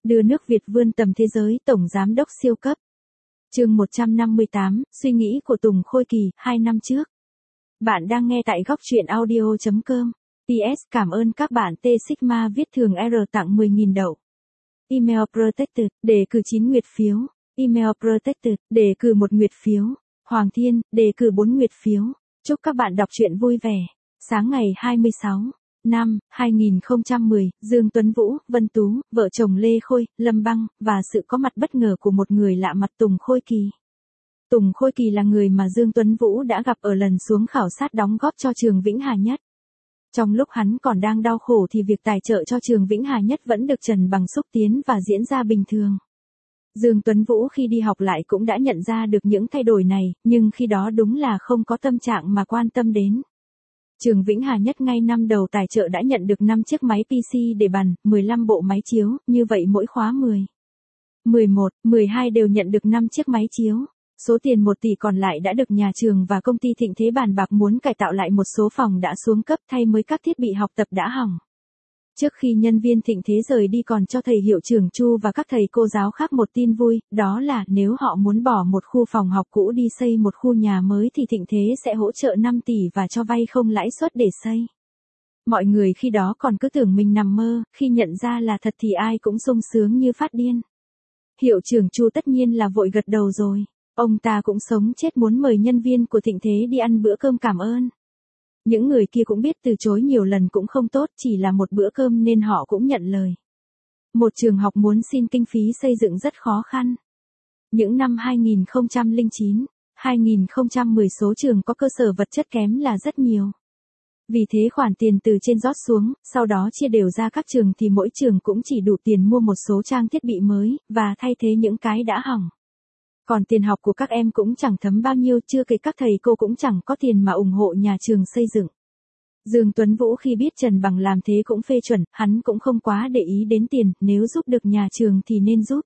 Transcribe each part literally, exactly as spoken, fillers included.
Đưa nước Việt vươn tầm thế giới, Tổng Giám đốc siêu cấp. Chương một trăm năm mươi tám, suy nghĩ của Tùng Khôi Kỳ, hai năm trước. Bạn đang nghe tại góc truyện audio chấm com. pê ét Cảm ơn các bạn T Sigma viết thường R tặng mười nghìn đậu. Email Protected, đề cử chín nguyệt phiếu. Email Protected, đề cử một nguyệt phiếu. Hoàng Thiên, đề cử bốn nguyệt phiếu. Chúc các bạn đọc truyện vui vẻ. Sáng ngày hai mươi sáu năm hai nghìn không trăm mười, Dương Tuấn Vũ, Vân Tú, vợ chồng Lê Khôi, Lâm Băng, và sự có mặt bất ngờ của một người lạ mặt Tùng Khôi Kỳ. Tùng Khôi Kỳ là người mà Dương Tuấn Vũ đã gặp ở lần xuống khảo sát đóng góp cho trường Vĩnh Hà Nhất. Trong lúc hắn còn đang đau khổ thì việc tài trợ cho trường Vĩnh Hà Nhất vẫn được Trần Bằng xúc tiến và diễn ra bình thường. Dương Tuấn Vũ khi đi học lại cũng đã nhận ra được những thay đổi này, nhưng khi đó đúng là không có tâm trạng mà quan tâm đến. Trường Vĩnh Hà Nhất ngay năm đầu tài trợ đã nhận được năm chiếc máy pê xê để bàn, mười lăm bộ máy chiếu, như vậy mỗi khóa mười, mười một, mười hai đều nhận được năm chiếc máy chiếu. Số tiền một tỷ còn lại đã được nhà trường và công ty Thịnh Thế bàn bạc muốn cải tạo lại một số phòng đã xuống cấp thay mới các thiết bị học tập đã hỏng. Trước khi nhân viên Thịnh Thế rời đi còn cho thầy hiệu trưởng Chu và các thầy cô giáo khác một tin vui, đó là nếu họ muốn bỏ một khu phòng học cũ đi xây một khu nhà mới thì Thịnh Thế sẽ hỗ trợ năm tỷ và cho vay không lãi suất để xây. Mọi người khi đó còn cứ tưởng mình nằm mơ, khi nhận ra là thật thì ai cũng sung sướng như phát điên. Hiệu trưởng Chu tất nhiên là vội gật đầu rồi. Ông ta cũng sống chết muốn mời nhân viên của Thịnh Thế đi ăn bữa cơm cảm ơn. Những người kia cũng biết từ chối nhiều lần cũng không tốt, chỉ là một bữa cơm nên họ cũng nhận lời. Một trường học muốn xin kinh phí xây dựng rất khó khăn. Những năm hai nghìn không trăm lẻ chín, hai nghìn không trăm mười số trường có cơ sở vật chất kém là rất nhiều. Vì thế khoản tiền từ trên rót xuống, sau đó chia đều ra các trường thì mỗi trường cũng chỉ đủ tiền mua một số trang thiết bị mới, và thay thế những cái đã hỏng. Còn tiền học của các em cũng chẳng thấm bao nhiêu, chưa kể các thầy cô cũng chẳng có tiền mà ủng hộ nhà trường xây dựng. Dương Tuấn Vũ khi biết Trần Bằng làm thế cũng phê chuẩn, hắn cũng không quá để ý đến tiền, nếu giúp được nhà trường thì nên giúp.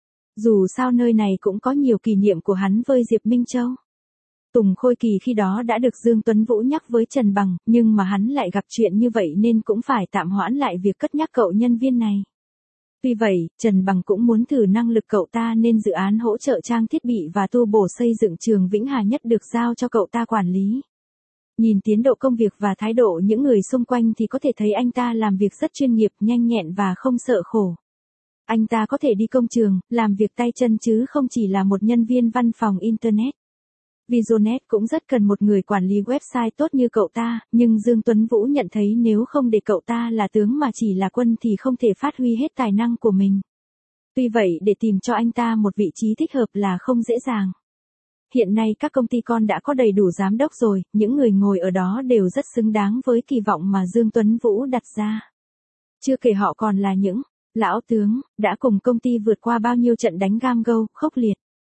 Dù sao nơi này cũng có nhiều kỷ niệm của hắn với Diệp Minh Châu. Tùng Khôi Kỳ khi đó đã được Dương Tuấn Vũ nhắc với Trần Bằng, nhưng mà hắn lại gặp chuyện như vậy nên cũng phải tạm hoãn lại việc cất nhắc cậu nhân viên này. Vì vậy, Trần Bằng cũng muốn thử năng lực cậu ta nên dự án hỗ trợ trang thiết bị và tu bổ xây dựng trường Vĩnh Hà Nhất được giao cho cậu ta quản lý. Nhìn tiến độ công việc và thái độ những người xung quanh thì có thể thấy anh ta làm việc rất chuyên nghiệp, nhanh nhẹn và không sợ khổ. Anh ta có thể đi công trường, làm việc tay chân chứ không chỉ là một nhân viên văn phòng Internet. Visionet cũng rất cần một người quản lý website tốt như cậu ta, nhưng Dương Tuấn Vũ nhận thấy nếu không để cậu ta là tướng mà chỉ là quân thì không thể phát huy hết tài năng của mình. Tuy vậy để tìm cho anh ta một vị trí thích hợp là không dễ dàng. Hiện nay các công ty con đã có đầy đủ giám đốc rồi, những người ngồi ở đó đều rất xứng đáng với kỳ vọng mà Dương Tuấn Vũ đặt ra. Chưa kể họ còn là những lão tướng, đã cùng công ty vượt qua bao nhiêu trận đánh gam gâu, khốc liệt.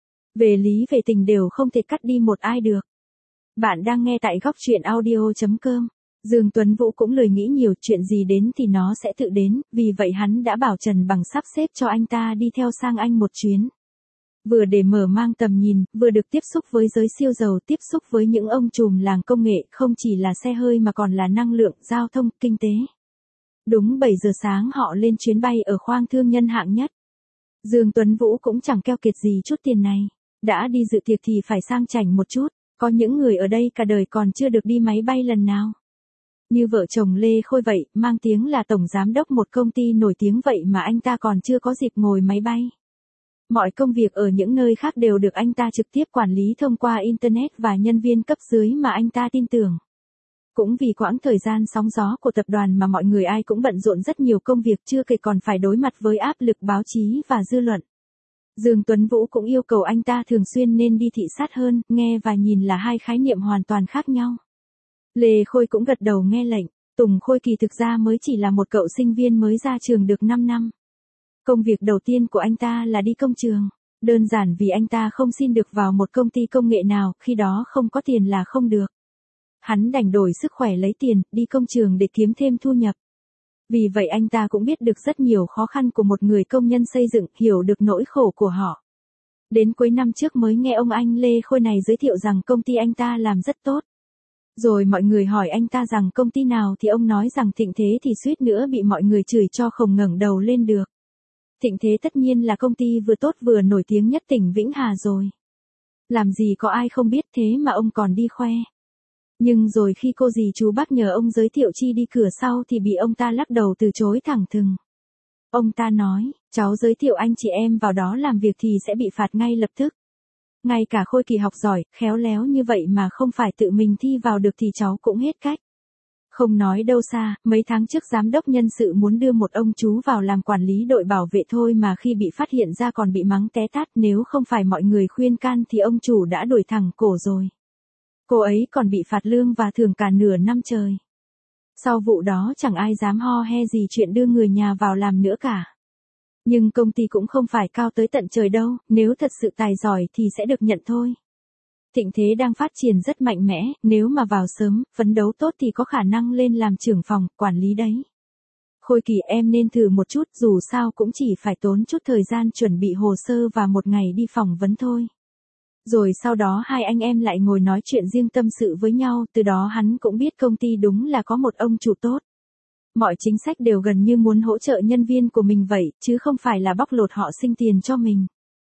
Về lý về tình đều không thể cắt đi một ai được. Bạn đang nghe tại góc truyện audio chấm com. Dương Tuấn Vũ cũng lười nghĩ nhiều, chuyện gì đến thì nó sẽ tự đến, vì vậy hắn đã bảo Trần Bằng sắp xếp cho anh ta đi theo sang Anh một chuyến. Vừa để mở mang tầm nhìn, vừa được tiếp xúc với giới siêu giàu, tiếp xúc với những ông trùm làng công nghệ, không chỉ là xe hơi mà còn là năng lượng, giao thông, kinh tế. Đúng bảy giờ sáng họ lên chuyến bay ở khoang thương nhân hạng nhất. Dương Tuấn Vũ cũng chẳng keo kiệt gì chút tiền này. Đã đi dự tiệc thì phải sang chảnh một chút, có những người ở đây cả đời còn chưa được đi máy bay lần nào. Như vợ chồng Lê Khôi vậy, mang tiếng là tổng giám đốc một công ty nổi tiếng vậy mà anh ta còn chưa có dịp ngồi máy bay. Mọi công việc ở những nơi khác đều được anh ta trực tiếp quản lý thông qua Internet và nhân viên cấp dưới mà anh ta tin tưởng. Cũng vì quãng thời gian sóng gió của tập đoàn mà mọi người ai cũng bận rộn rất nhiều công việc, chưa kể còn phải đối mặt với áp lực báo chí và dư luận. Dương Tuấn Vũ cũng yêu cầu anh ta thường xuyên nên đi thị sát hơn, nghe và nhìn là hai khái niệm hoàn toàn khác nhau. Lê Khôi cũng gật đầu nghe lệnh. Tùng Khôi Kỳ thực ra mới chỉ là một cậu sinh viên mới ra trường được năm năm. Công việc đầu tiên của anh ta là đi công trường. Đơn giản vì anh ta không xin được vào một công ty công nghệ nào, khi đó không có tiền là không được. Hắn đành đổi sức khỏe lấy tiền, đi công trường để kiếm thêm thu nhập. Vì vậy anh ta cũng biết được rất nhiều khó khăn của một người công nhân xây dựng, hiểu được nỗi khổ của họ. Đến cuối năm trước mới nghe ông anh Lê Khôi này giới thiệu rằng công ty anh ta làm rất tốt. Rồi mọi người hỏi anh ta rằng công ty nào thì ông nói rằng Thịnh Thế thì suýt nữa bị mọi người chửi cho không ngẩng đầu lên được. Thịnh Thế tất nhiên là công ty vừa tốt vừa nổi tiếng nhất tỉnh Vĩnh Hà rồi. Làm gì có ai không biết thế mà ông còn đi khoe. Nhưng rồi khi cô dì chú bác nhờ ông giới thiệu Chi đi cửa sau thì bị ông ta lắc đầu từ chối thẳng thừng. Ông ta nói, cháu giới thiệu anh chị em vào đó làm việc thì sẽ bị phạt ngay lập tức. Ngay cả Khôi Kỳ học giỏi, khéo léo như vậy mà không phải tự mình thi vào được thì cháu cũng hết cách. Không nói đâu xa, mấy tháng trước giám đốc nhân sự muốn đưa một ông chú vào làm quản lý đội bảo vệ thôi mà khi bị phát hiện ra còn bị mắng té tát, nếu không phải mọi người khuyên can thì ông chủ đã đuổi thẳng cổ rồi. Cô ấy còn bị phạt lương và thưởng cả nửa năm trời. Sau vụ đó chẳng ai dám ho he gì chuyện đưa người nhà vào làm nữa cả. Nhưng công ty cũng không phải cao tới tận trời đâu, nếu thật sự tài giỏi thì sẽ được nhận thôi. Thịnh Thế đang phát triển rất mạnh mẽ, nếu mà vào sớm, phấn đấu tốt thì có khả năng lên làm trưởng phòng, quản lý đấy. Khôi Kỳ em nên thử một chút, dù sao cũng chỉ phải tốn chút thời gian chuẩn bị hồ sơ và một ngày đi phỏng vấn thôi. Rồi sau đó hai anh em lại ngồi nói chuyện riêng tâm sự với nhau, từ đó hắn cũng biết công ty đúng là có một ông chủ tốt. Mọi chính sách đều gần như muốn hỗ trợ nhân viên của mình vậy, chứ không phải là bóc lột họ sinh tiền cho mình.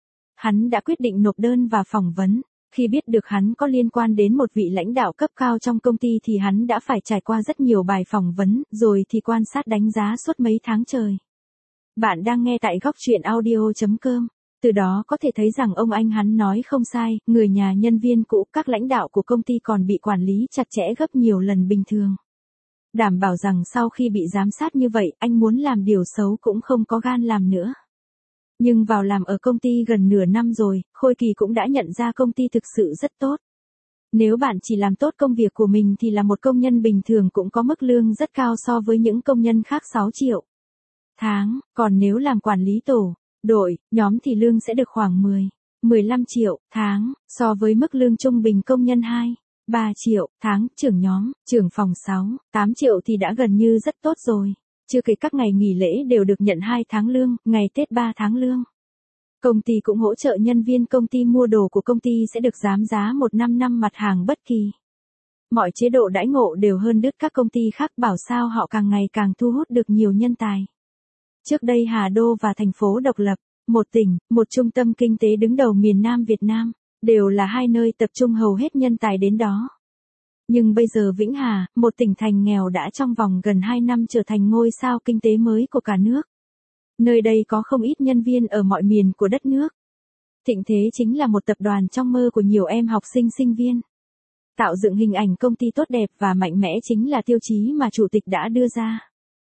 Hắn đã quyết định nộp đơn và phỏng vấn. Khi biết được hắn có liên quan đến một vị lãnh đạo cấp cao trong công ty thì hắn đã phải trải qua rất nhiều bài phỏng vấn, rồi thì quan sát đánh giá suốt mấy tháng trời. Bạn đang nghe tại góc truyện audio chấm com. Từ đó có thể thấy rằng ông anh hắn nói không sai, người nhà nhân viên cũ, các lãnh đạo của công ty còn bị quản lý chặt chẽ gấp nhiều lần bình thường. Đảm bảo rằng sau khi bị giám sát như vậy, anh muốn làm điều xấu cũng không có gan làm nữa. Nhưng vào làm ở công ty gần nửa năm rồi, Khôi Kỳ cũng đã nhận ra công ty thực sự rất tốt. Nếu bạn chỉ làm tốt công việc của mình thì là một công nhân bình thường cũng có mức lương rất cao so với những công nhân khác sáu triệu tháng, còn nếu làm quản lý tổ, đội, nhóm thì lương sẽ được khoảng mười, mười lăm triệu tháng, so với mức lương trung bình công nhân hai, ba triệu tháng, trưởng nhóm, trưởng phòng sáu, tám triệu thì đã gần như rất tốt rồi. Chưa kể các ngày nghỉ lễ đều được nhận hai tháng lương, ngày Tết ba tháng lương. Công ty cũng hỗ trợ nhân viên công ty mua đồ của công ty sẽ được giảm giá một năm năm mặt hàng bất kỳ. Mọi chế độ đãi ngộ đều hơn đứt các công ty khác, bảo sao họ càng ngày càng thu hút được nhiều nhân tài. Trước đây Hà Đô và thành phố độc lập, một tỉnh, một trung tâm kinh tế đứng đầu miền Nam Việt Nam, đều là hai nơi tập trung hầu hết nhân tài đến đó. Nhưng bây giờ Vĩnh Hà, một tỉnh thành nghèo đã trong vòng gần hai năm trở thành ngôi sao kinh tế mới của cả nước. Nơi đây có không ít nhân viên ở mọi miền của đất nước. Thịnh Thế chính là một tập đoàn trong mơ của nhiều em học sinh sinh viên. Tạo dựng hình ảnh công ty tốt đẹp và mạnh mẽ chính là tiêu chí mà chủ tịch đã đưa ra.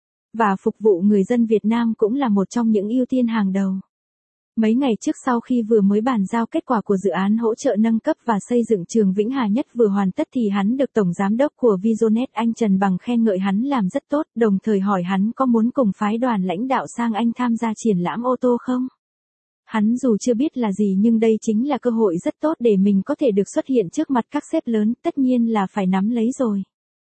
Và phục vụ người dân Việt Nam cũng là một trong những ưu tiên hàng đầu. Mấy ngày trước sau khi vừa mới bàn giao kết quả của dự án hỗ trợ nâng cấp và xây dựng trường Vĩnh Hà Nhất vừa hoàn tất thì hắn được Tổng Giám đốc của Visionet anh Trần Bằng khen ngợi hắn làm rất tốt, đồng thời hỏi hắn có muốn cùng phái đoàn lãnh đạo sang Anh tham gia triển lãm ô tô không? Hắn dù chưa biết là gì nhưng đây chính là cơ hội rất tốt để mình có thể được xuất hiện trước mặt các sếp lớn, tất nhiên là phải nắm lấy rồi.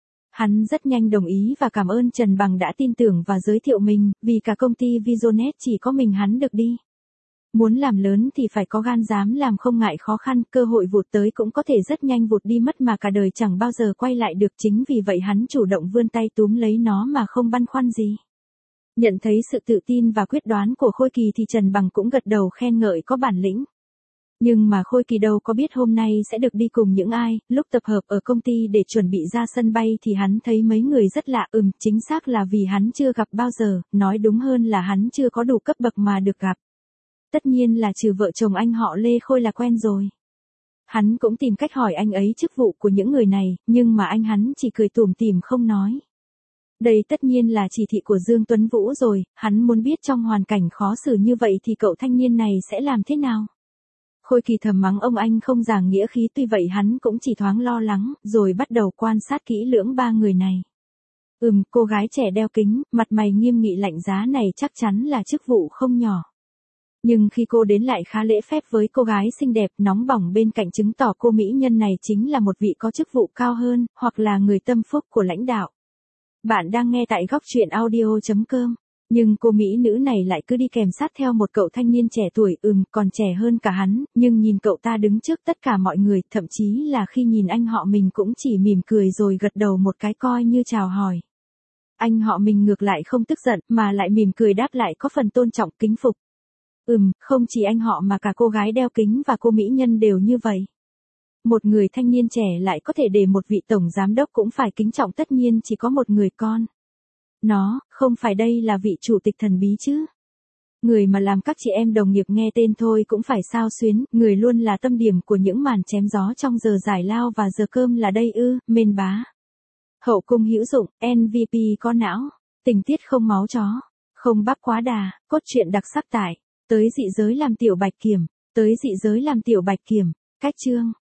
Hắn rất nhanh đồng ý và cảm ơn Trần Bằng đã tin tưởng và giới thiệu mình, vì cả công ty Visionet chỉ có mình hắn được đi. Muốn làm lớn thì phải có gan dám làm không ngại khó khăn, cơ hội vụt tới cũng có thể rất nhanh vụt đi mất mà cả đời chẳng bao giờ quay lại được, chính vì vậy hắn chủ động vươn tay túm lấy nó mà không băn khoăn gì. Nhận thấy sự tự tin và quyết đoán của Khôi Kỳ thì Trần Bằng cũng gật đầu khen ngợi có bản lĩnh. Nhưng mà Khôi Kỳ đâu có biết hôm nay sẽ được đi cùng những ai, lúc tập hợp ở công ty để chuẩn bị ra sân bay thì hắn thấy mấy người rất lạ, ừm, chính xác là vì hắn chưa gặp bao giờ, nói đúng hơn là hắn chưa có đủ cấp bậc mà được gặp. Tất nhiên là trừ vợ chồng anh họ Lê Khôi là quen rồi. Hắn cũng tìm cách hỏi anh ấy chức vụ của những người này, nhưng mà anh hắn chỉ cười tủm tỉm không nói. Đây tất nhiên là chỉ thị của Dương Tuấn Vũ rồi, hắn muốn biết trong hoàn cảnh khó xử như vậy thì cậu thanh niên này sẽ làm thế nào. Khôi Kỳ thầm mắng ông anh không giảng nghĩa khí, tuy vậy hắn cũng chỉ thoáng lo lắng, rồi bắt đầu quan sát kỹ lưỡng ba người này. Ừm, cô gái trẻ đeo kính, mặt mày nghiêm nghị lạnh giá này chắc chắn là chức vụ không nhỏ. Nhưng khi cô đến lại khá lễ phép với cô gái xinh đẹp nóng bỏng bên cạnh, chứng tỏ cô mỹ nhân này chính là một vị có chức vụ cao hơn, hoặc là người tâm phúc của lãnh đạo. Bạn đang nghe tại góc truyện audio chấm com. Nhưng cô mỹ nữ này lại cứ đi kèm sát theo một cậu thanh niên trẻ tuổi, ừm, còn trẻ hơn cả hắn, nhưng nhìn cậu ta đứng trước tất cả mọi người, thậm chí là khi nhìn anh họ mình cũng chỉ mỉm cười rồi gật đầu một cái coi như chào hỏi. Anh họ mình ngược lại không tức giận, mà lại mỉm cười đáp lại có phần tôn trọng kính phục. Ừm, không chỉ anh họ mà cả cô gái đeo kính và cô mỹ nhân đều như vậy. Một người thanh niên trẻ lại có thể để một vị tổng giám đốc cũng phải kính trọng, tất nhiên chỉ có một người con. Nó, không phải đây là vị chủ tịch thần bí chứ. Người mà làm các chị em đồng nghiệp nghe tên thôi cũng phải xao xuyến, người luôn là tâm điểm của những màn chém gió trong giờ giải lao và giờ cơm là đây ư, mên bá. Hậu cung hữu dụng, em vê pê có não, tình tiết không máu chó, không bắp quá đà, cốt truyện đặc sắc tại, tới dị giới làm tiểu bạch kiểm, tới dị giới làm tiểu bạch kiểm, cách chương.